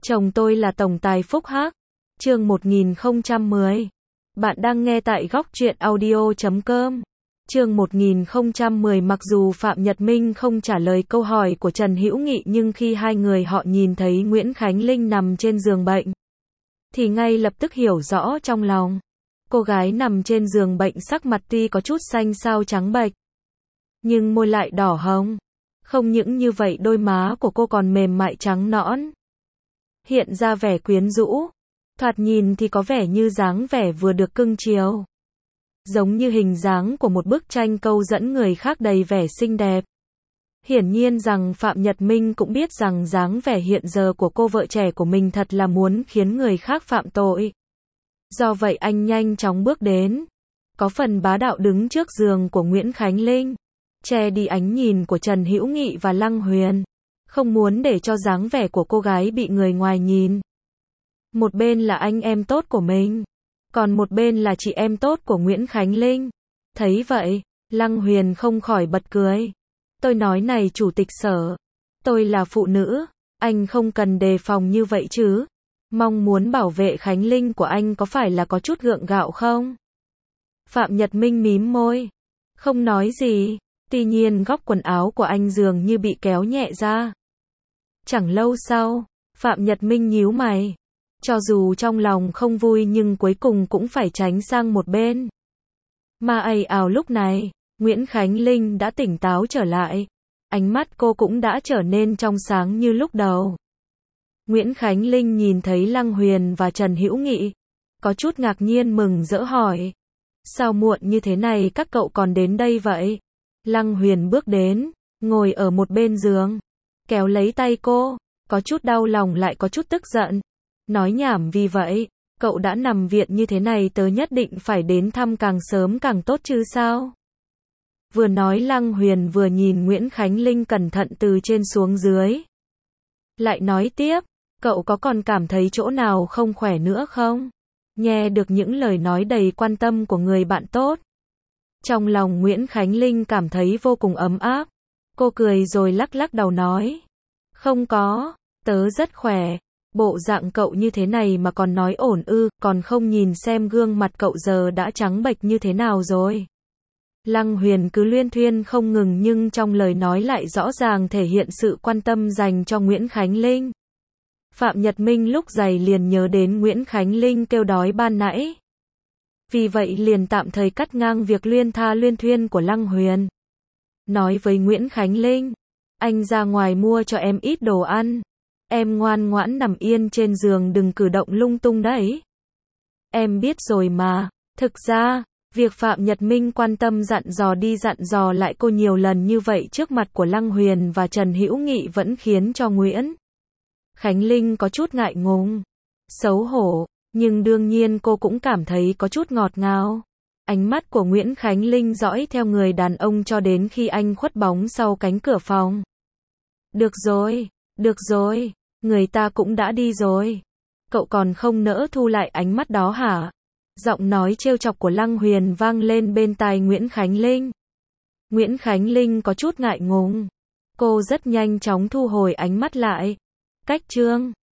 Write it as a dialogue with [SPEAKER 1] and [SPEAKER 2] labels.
[SPEAKER 1] Chồng tôi là tổng tài Phúc Hắc. Chương 1010. Bạn đang nghe tại góc truyện audio.com. Chương 1010. Mặc dù Phạm Nhật Minh không trả lời câu hỏi của Trần Hữu Nghị, nhưng khi hai người họ nhìn thấy Nguyễn Khánh Linh nằm trên giường bệnh, thì ngay lập tức hiểu rõ trong lòng. Cô gái nằm trên giường bệnh sắc mặt tuy có chút xanh xao trắng bệch, nhưng môi lại đỏ hồng. Không những như vậy, đôi má của cô còn mềm mại trắng nõn, hiện ra vẻ quyến rũ. Thoạt nhìn thì có vẻ như dáng vẻ vừa được cưng chiều, giống như hình dáng của một bức tranh câu dẫn người khác đầy vẻ xinh đẹp. Hiển nhiên rằng Phạm Nhật Minh cũng biết rằng dáng vẻ hiện giờ của cô vợ trẻ của mình thật là muốn khiến người khác phạm tội. Do vậy anh nhanh chóng bước đến, có phần bá đạo đứng trước giường của Nguyễn Khánh Linh, che đi ánh nhìn của Trần Hữu Nghị và Lăng Huyền, không muốn để cho dáng vẻ của cô gái bị người ngoài nhìn. Một bên là anh em tốt của mình, còn một bên là chị em tốt của Nguyễn Khánh Linh. Thấy vậy, Lăng Huyền không khỏi bật cười. Tôi nói này chủ tịch Sở, tôi là phụ nữ, anh không cần đề phòng như vậy chứ. Mong muốn bảo vệ Khánh Linh của anh có phải là có chút gượng gạo không? Phạm Nhật Minh mím môi, không nói gì. Tuy nhiên góc quần áo của anh dường như bị kéo nhẹ ra. Chẳng lâu sau, Phạm Nhật Minh nhíu mày. Cho dù trong lòng không vui nhưng cuối cùng cũng phải tránh sang một bên. Mà ầy ào lúc này, Nguyễn Khánh Linh đã tỉnh táo trở lại. Ánh mắt cô cũng đã trở nên trong sáng như lúc đầu. Nguyễn Khánh Linh nhìn thấy Lăng Huyền và Trần Hữu Nghị, có chút ngạc nhiên mừng rỡ hỏi. Sao muộn như thế này các cậu còn đến đây vậy? Lăng Huyền bước đến, ngồi ở một bên giường, kéo lấy tay cô, có chút đau lòng lại có chút tức giận. Nói nhảm vì vậy, cậu đã nằm viện như thế này tớ nhất định phải đến thăm càng sớm càng tốt chứ sao? Vừa nói Lăng Huyền vừa nhìn Nguyễn Khánh Linh cẩn thận từ trên xuống dưới. Lại nói tiếp, cậu có còn cảm thấy chỗ nào không khỏe nữa không? Nghe được những lời nói đầy quan tâm của người bạn tốt, trong lòng Nguyễn Khánh Linh cảm thấy vô cùng ấm áp. Cô cười rồi lắc lắc đầu nói. Không có, tớ rất khỏe. Bộ dạng cậu như thế này mà còn nói ổn ư, còn không nhìn xem gương mặt cậu giờ đã trắng bệch như thế nào rồi. Lăng Huyền cứ luyên thuyên không ngừng nhưng trong lời nói lại rõ ràng thể hiện sự quan tâm dành cho Nguyễn Khánh Linh. Phạm Nhật Minh lúc này liền nhớ đến Nguyễn Khánh Linh kêu đói ban nãy. Vì vậy liền tạm thời cắt ngang việc luyên thuyên của Lăng Huyền. Nói với Nguyễn Khánh Linh, anh ra ngoài mua cho em ít đồ ăn. Em ngoan ngoãn nằm yên trên giường đừng cử động lung tung đấy. Em biết rồi mà. Thực ra, việc Phạm Nhật Minh quan tâm dặn dò đi dặn dò lại cô nhiều lần như vậy trước mặt của Lăng Huyền và Trần Hữu Nghị vẫn khiến cho Nguyễn Khánh Linh có chút ngại ngùng, xấu hổ, nhưng đương nhiên cô cũng cảm thấy có chút ngọt ngào. Ánh mắt của Nguyễn Khánh Linh dõi theo người đàn ông cho đến khi anh khuất bóng sau cánh cửa phòng. Được rồi, người ta cũng đã đi rồi. Cậu còn không nỡ thu lại ánh mắt đó hả? Giọng nói trêu chọc của Lăng Huyền vang lên bên tai Nguyễn Khánh Linh. Nguyễn Khánh Linh có chút ngại ngùng. Cô rất nhanh chóng thu hồi ánh mắt lại. Cách chương